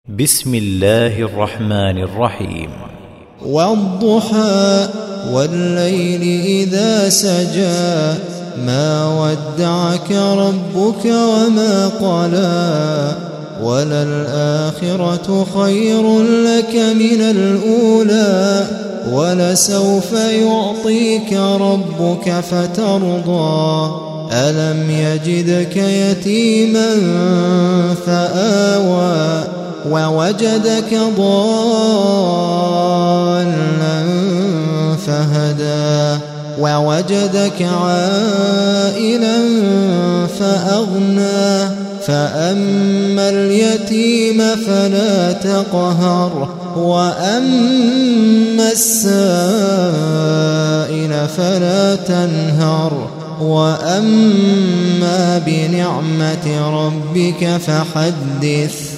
بسم الله الرحمن الرحيم. والضحى والليل إذا سجى ما ودعك ربك وما قلى وللآخرة خير لك من الأولى ولسوف يعطيك ربك فترضى ألم يجدك يتيما فآوى ووجدك ضالا فهدى ووجدك عائلا فأغنى فأما اليتيم فلا تقهر وأما السائل فلا تنهر وأما بنعمة ربك فحدث.